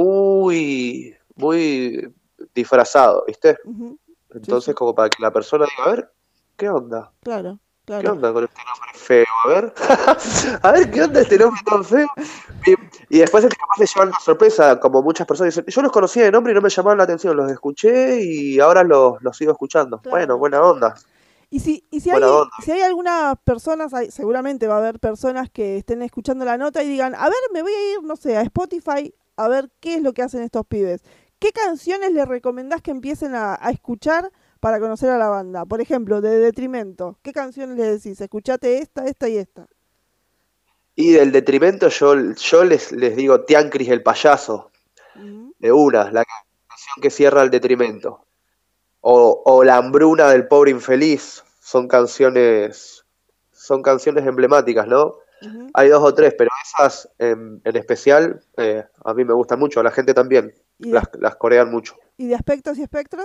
muy disfrazado, ¿viste? Ujú. Sí, Entonces, sí, como para que la persona diga, a ver, ¿qué onda? claro, ¿Qué claro. onda con este nombre feo? A ver, a ver, ¿qué onda este nombre tan feo? Y después es capaz de llevar una sorpresa, como muchas personas dicen, yo los conocía de nombre y no me llamaban la atención, los escuché y ahora los sigo escuchando. Bueno, Claro. buena onda, buena onda. Si hay algunas personas, seguramente va a haber personas que estén escuchando la nota y digan, a ver, me voy a ir, no sé, a Spotify a ver qué es lo que hacen estos pibes. ¿Qué canciones les recomendás que empiecen a escuchar para conocer a la banda? Por ejemplo, de Detrimento. ¿Qué canciones les decís? Escuchate esta y esta. Y del detrimento yo les digo Tiancris el payaso, Ujú. de una, la canción que cierra el detrimento. O La hambruna del pobre infeliz, son canciones emblemáticas, ¿no? Ujú. Hay dos o tres, pero esas en especial a mí me gustan mucho, a la gente también, ¿Y de, las corean mucho. y de aspectos y espectros?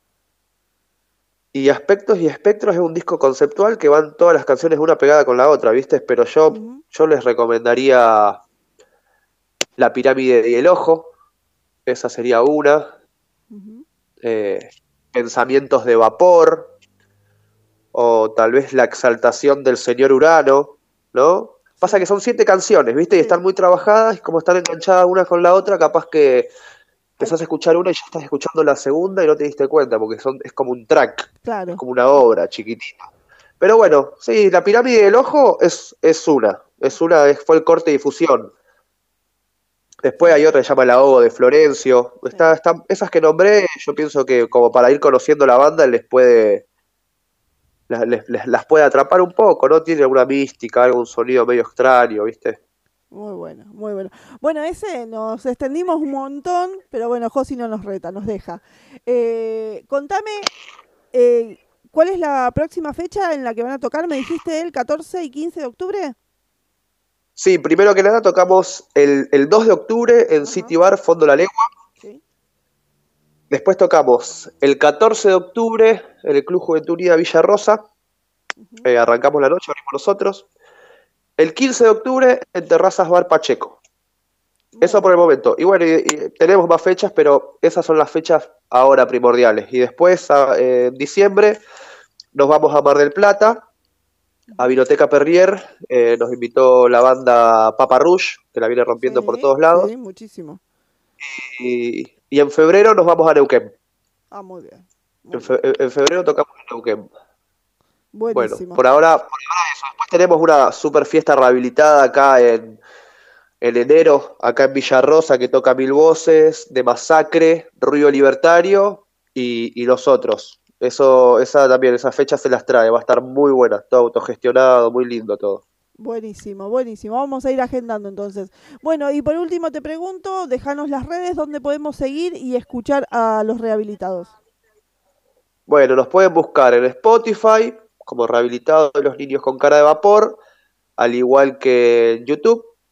Y Aspectos y Espectros es un disco conceptual que van todas las canciones una pegada con la otra, ¿viste? Pero Ujú, yo les recomendaría La pirámide y el ojo, esa sería una. ujú. eh, Pensamientos de vapor, o tal vez La exaltación del señor Urano, ¿no? Pasa que Sí, son 7 canciones, ¿viste? Y están sí. muy trabajadas, y como están enganchadas una con la otra, capaz que Hay, empezás a escuchar una y ya estás escuchando la segunda y no te diste cuenta, porque es como un track, es claro. como una obra chiquitita. Pero bueno, sí, La pirámide del ojo fue el corte de difusión. Después hay Sí, otra que se llama La Obo de Florencio. sí. Esas que nombré, yo pienso que como para ir conociendo la banda las puede atrapar un poco, ¿no? Tiene alguna mística, algún sonido medio extraño, ¿viste? Muy bueno, muy bueno. Bueno, ese nos extendimos un montón, pero bueno, Josi no nos reta, nos deja. Contame, eh, ¿cuál es la próxima fecha en la que van a tocar? Me dijiste el 14 y 15 de octubre. Sí, primero que nada tocamos el 2 de octubre en Ajá, City Bar Fondo La Legua. sí. Después tocamos el 14 de octubre en el Club Juventud Unida Villa Rosa. Ujú. Arrancamos la noche, abrimos nosotros. El 15 de octubre en Terrazas Bar Pacheco. Eso por Bueno, el momento. Y bueno, y tenemos más fechas, pero esas son las fechas ahora primordiales. Y después, en diciembre, nos vamos a Mar del Plata, a ujú. Vinoteca Perrier. Nos invitó la banda Papa Rouge, que la viene rompiendo por Sí, todos lados. sí, muchísimo. Y en febrero nos vamos a Neuquén. Ah, muy bien, muy bien. En febrero tocamos en Neuquén. Bueno, Buenísimo. por ahora eso. Después tenemos una super fiesta rehabilitada acá en enero, acá en Villarrosa, que toca Mil Voces, De Masacre, Ruido Libertario y los otros. Esa también, esas fechas se las trae, va a estar muy buena, todo autogestionado, muy lindo todo. Buenísimo, buenísimo. Vamos a ir agendando entonces. Bueno, y por último te pregunto, déjanos las redes donde podemos seguir y escuchar a los rehabilitados. Bueno, nos pueden buscar en Spotify como Rehabilitado de los Niños con Cara de Vapor, al igual que en YouTube.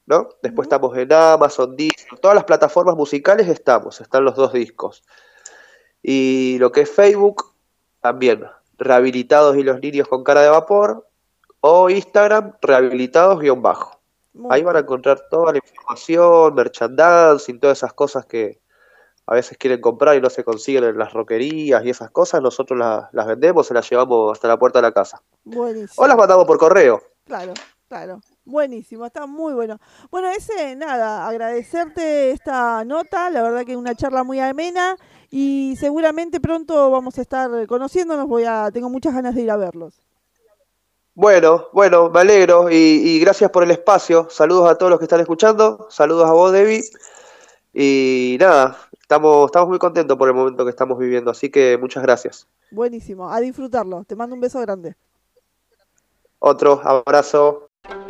¿no? Después estamos en Amazon, Disney, todas las plataformas musicales están los 2 discos. Y lo que es Facebook, también, Rehabilitados y los niños con cara de vapor, o Instagram, Rehabilitados_. Ahí van a encontrar toda la información, merchandising, todas esas cosas que a veces quieren comprar y no se consiguen en las roquerías y esas cosas, nosotros las vendemos, se las llevamos hasta la puerta de la casa. Buenísimo. O las mandamos por correo. Claro. Buenísimo, está muy bueno. Bueno, nada, agradecerte esta nota, la verdad que una charla muy amena y seguramente pronto vamos a estar conociéndonos, tengo muchas ganas de ir a verlos. Bueno, me alegro y gracias por el espacio. Saludos a todos los que están escuchando, saludos a vos, Debbie. Y nada, estamos muy contentos por el momento que estamos viviendo, así que muchas gracias. Buenísimo, a disfrutarlo. Te mando un beso grande. Otro abrazo.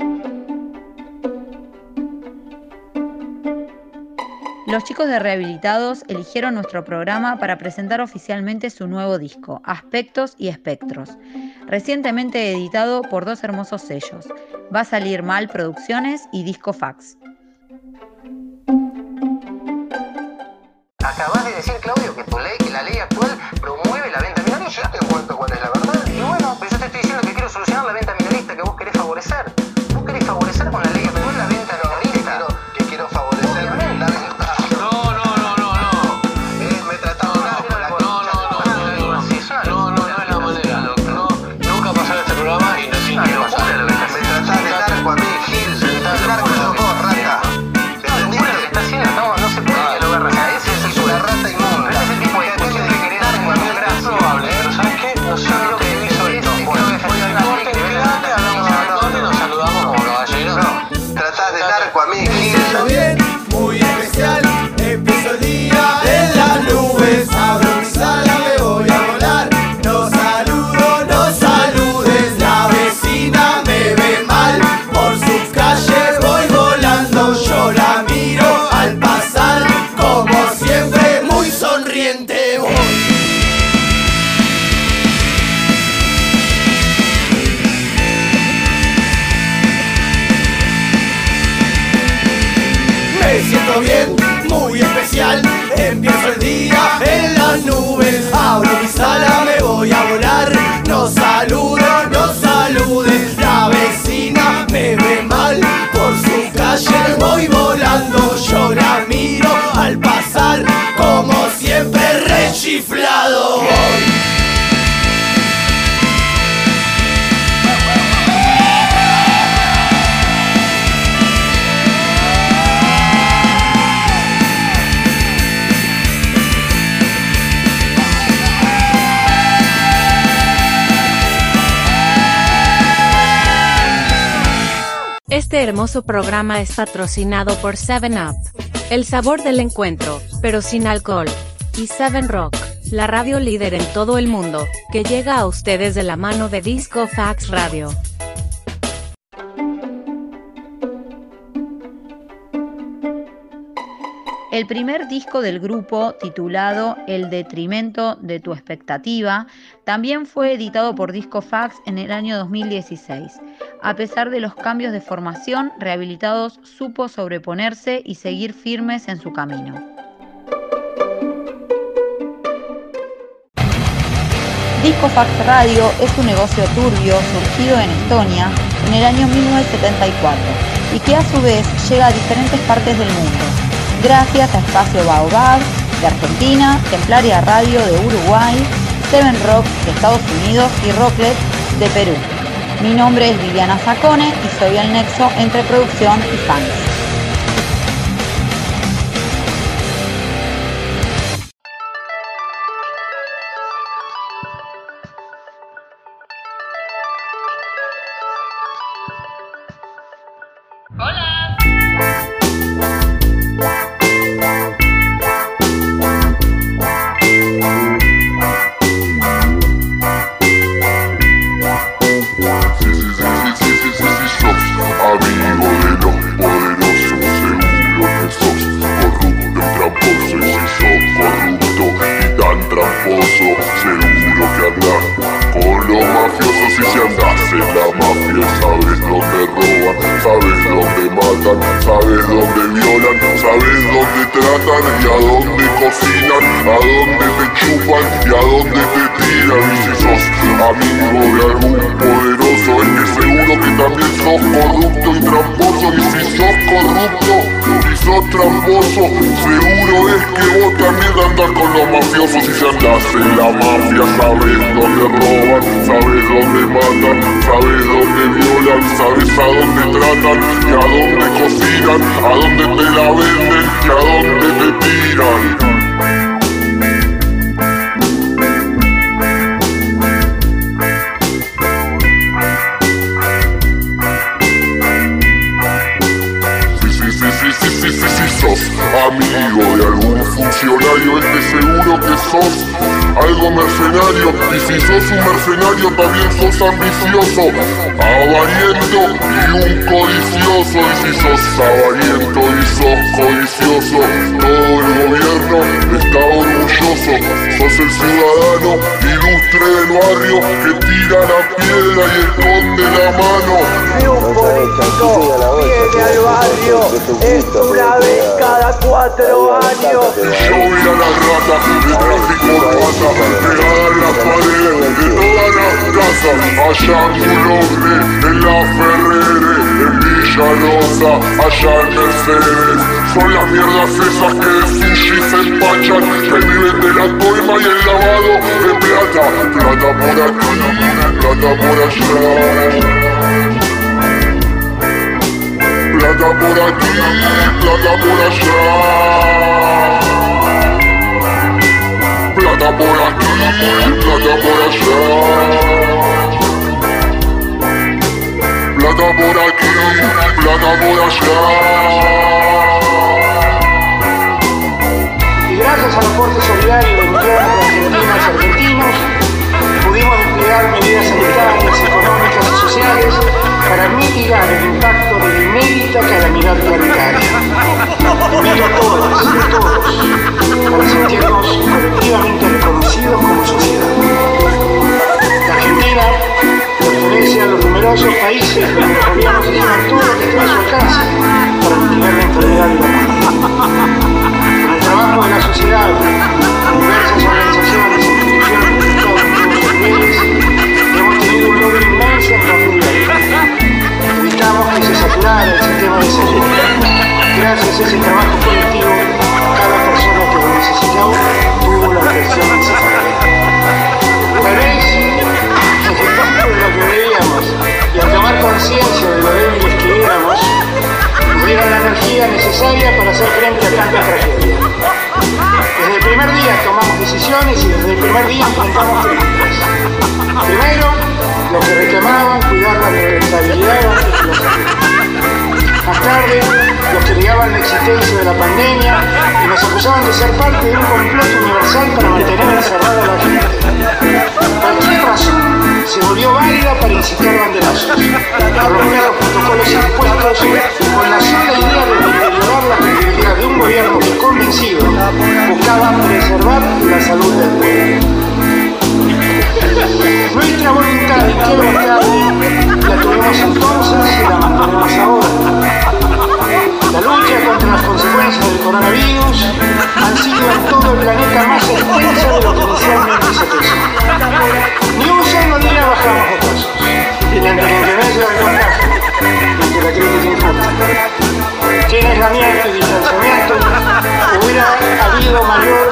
Los chicos de Rehabilitados eligieron nuestro programa para presentar oficialmente su nuevo disco, Aspectos y Espectros, recientemente editado por 2 hermosos sellos, Va a Salir Mal Producciones y Disco Fax. Acabas de decir, Claudio, que la ley actual promueve la venta minorista. Yo te cuento cuál es la verdad. Y bueno, pero yo te estoy diciendo que quiero solucionar la venta minorista que vos querés favorecer. ¿Vos querés favorecer con la ley actual la venta minorista? Que quiero favorecer la venta. No. Me he tratado no es la manera. No, nunca pasó en este programa y no tiene que pasar. Me tratás de narco a mí, Gil. Narco sos vos, rata. ¿Entendiste? Lo que está haciendo, no se puede dialogar, rata. Ese es la rata inmunda. Ese es el tipo de cosas que querés narco a mí. Es probable, pero ¿sabes qué? No sé lo que hizo esto. Bueno, voy al corte, quedate, hablamos al corte y nos saludamos como caballeros. No, tratás de narco a mí, Gil. Bien, muy especial, empiezo el día en las nubes, abro mi sala, me voy a volar, no saludes, la vecina me ve mal, por sus calles voy volando, yo la miro al pasar, como siempre muy sonriente voy. Me siento bien, muy especial, empiezo el día en las nubes, abro mi sala, me voy a volar, no saludes, la vecina me ve mal, por su calle voy volando, yo la miro al pasar, como siempre rechiflado voy. Este hermoso programa es patrocinado por 7up, el sabor del encuentro, pero sin alcohol, y 7Rock, la radio líder en todo el mundo, que llega a ustedes de la mano de Disco Fax Radio. El primer disco del grupo, titulado El detrimento de tu expectativa, también fue editado por Disco Fax en el año 2016. A pesar de los cambios de formación, Rehabilitados supo sobreponerse y seguir firmes en su camino. Disco Fax Radio es un negocio turbio surgido en Estonia en el año 1974 y que a su vez llega a diferentes partes del mundo, gracias a Espacio Baobab de Argentina, Templaria Radio de Uruguay, 7Rock de Estados Unidos y Rocklet de Perú. Mi nombre es Viviana Zacone y soy el nexo entre producción y fans. Amigo de los poderosos. matan, sabes dónde violan, sabes dónde tratan y a dónde cocinan, a dónde te chupan y a dónde te tiran. Y si sos amigo de algún poderoso, es que seguro que también sos corrupto y tramposo. Y si sos corrupto y sos tramposo, seguro es que vos también andás con los mafiosos. Y si andás en la mafia, sabes dónde roban, sabes dónde matan, sabes dónde violan, sabes a dónde tratan y a dónde cocinan, a dónde te la venden y a dónde te tiran. Si sos amigo de algún funcionario, es que seguro que sos algo mercenario. Y si sos un mercenario, también sos ambicioso, avariento y un codicioso. Y si sos avariento y sos codicioso, todo el gobierno está orgulloso. Sos el ciudadano ilustre del barrio que tira la piedra y esconde la mano. Si un político viene al barrio, es una vez cada 4 años. Yo vi a las ratas de tráfico urbana pegadas en las paredes de todas las casas, allá en Bulogre, en La Ferrere, en Villarrosa, allá en Mercedes. Son las mierdas esas que de sushi se empachan, que viven de la coima y el lavado de plata. Plata por aquí, plata por allá. Plata por aquí, plata por allá. Plata por aquí, plata por allá. Plata por aquí, plata por allá. Y gracias al aporte solidario de millones de argentinas y argentinos, pudimos desplegar medidas sanitarias, económicas y sociales para mitigar el impacto de la inédita calamidad planetaria. Invito a todas y a todos para sentirnos colectivamente reconocidos como sociedad. La Argentina pertenece a los numerosos países donde los gobiernos hicieron todo lo que esté a su alcance para mitigar la enfermedad y la pandemia. Con el trabajo de la sociedad, diversas organizaciones e instituciones del Estado en todos los niveles, hemos tenido un logro inmenso en 2020. Evitamos que se saturara el sistema de salud. Gracias a ese trabajo colectivo, cada persona que lo necesitó tuvo la atención necesaria. Tal vez, ejecutando de lo que veíamos y al tomar conciencia de lo débiles que éramos, tuvieron la energía necesaria para hacer frente a tanta tragedia. Desde el primer día tomamos decisiones y desde el primer día enfrentamos críticas. Primero, los que reclamaban cuidar la rentabilidad antes que la salud. Más tarde, los que negaban la existencia de la pandemia y nos acusaban de ser parte de un complot universal para mantener encerrada a la gente. Cualquier razón se volvió válida para incitar banderazos, a romper los protocolos impuestos con la sola idea de deteriorar la credibilidad de un gobierno que, convencido, buscaba preservar la salud del pueblo. Nuestra voluntad inquebrantable la tuvimos entonces y la mantenemos ahora. La lucha contra las consecuencias del coronavirus han sido en todo el planeta más extensa de lo que inicialmente se pensó. Ni un solo día bajamos de pasos, y ante la inclemencia del contagio, ante la crisis injusta, sin aislamiento y distanciamiento, hubiera habido mayor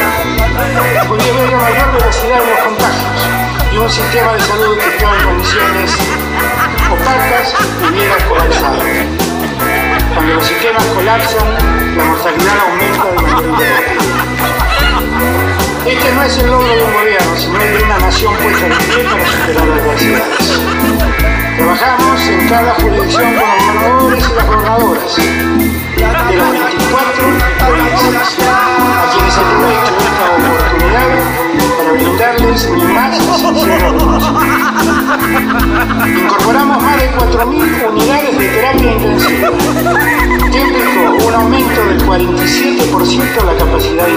velocidad en los contagios y un sistema de salud que estaba en condiciones opacas hubiera colapsado. Cuando los sistemas colapsan, la mortalidad aumenta de manera independiente. Este no es el logro de un gobierno, sino el de una nación puesta en pie para superar las adversidades. Trabajamos en cada jurisdicción con los gobernadores y las gobernadoras de las 24 provincias, a quienes aprovecho esta oportunidad para brindarles mi más sincero reconocimiento. Incorporamos más de 4.000 unidades de terapia intensiva, que implicó un aumento del 47% de la capacidad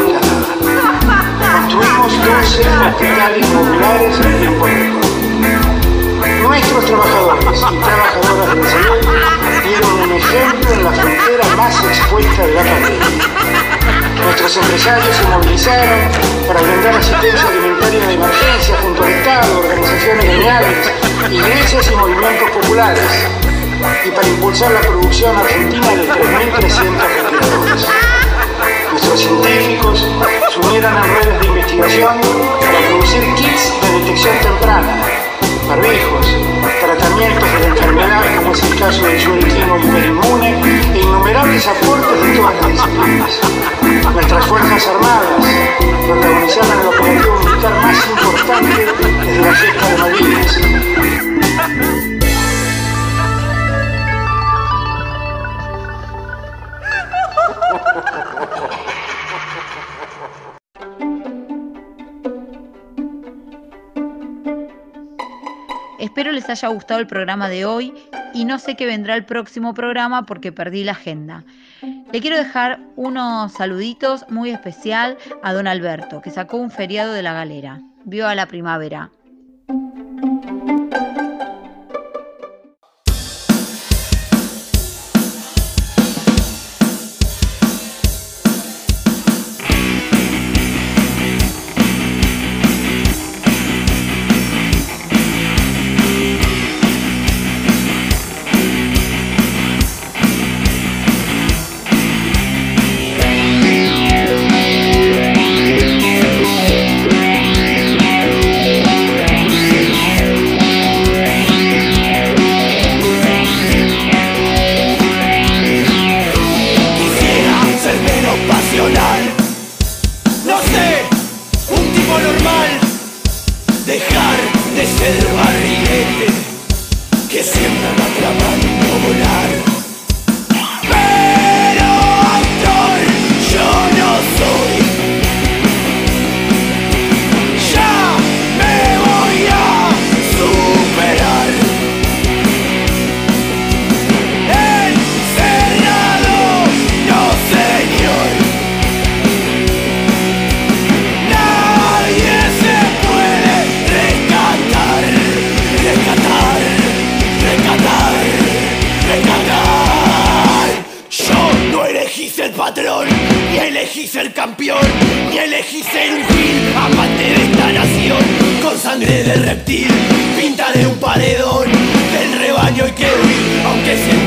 instalada. Construimos 12 hospitales modulares en tiempo récord. Nuestros trabajadores y trabajadoras de la salud dieron un ejemplo en la frontera más expuesta de la pandemia. Nuestros empresarios se movilizaron para brindar asistencia alimentaria de emergencia junto al Estado, organizaciones gremiales, iglesias y movimientos populares, y para impulsar la producción argentina de 3.300 respiradores. Nuestros científicos se unieron a redes de investigación para producir kits de detección temprana, barbijos, tratamientos de la enfermedad, como es el caso del sueño hiperinmune, e innumerables aportes de todas las disciplinas. Nuestras Fuerzas Armadas protagonizaron el operativo militar más importante desde la gesta de Malvinas. Espero les haya gustado el programa de hoy y no sé qué vendrá el próximo programa porque perdí la agenda. Le quiero dejar unos saluditos muy especial a don Alberto, que sacó un feriado de la galera. Viva la primavera. Sangre de reptil, pinta de un paredón del rebaño y que huir, aunque se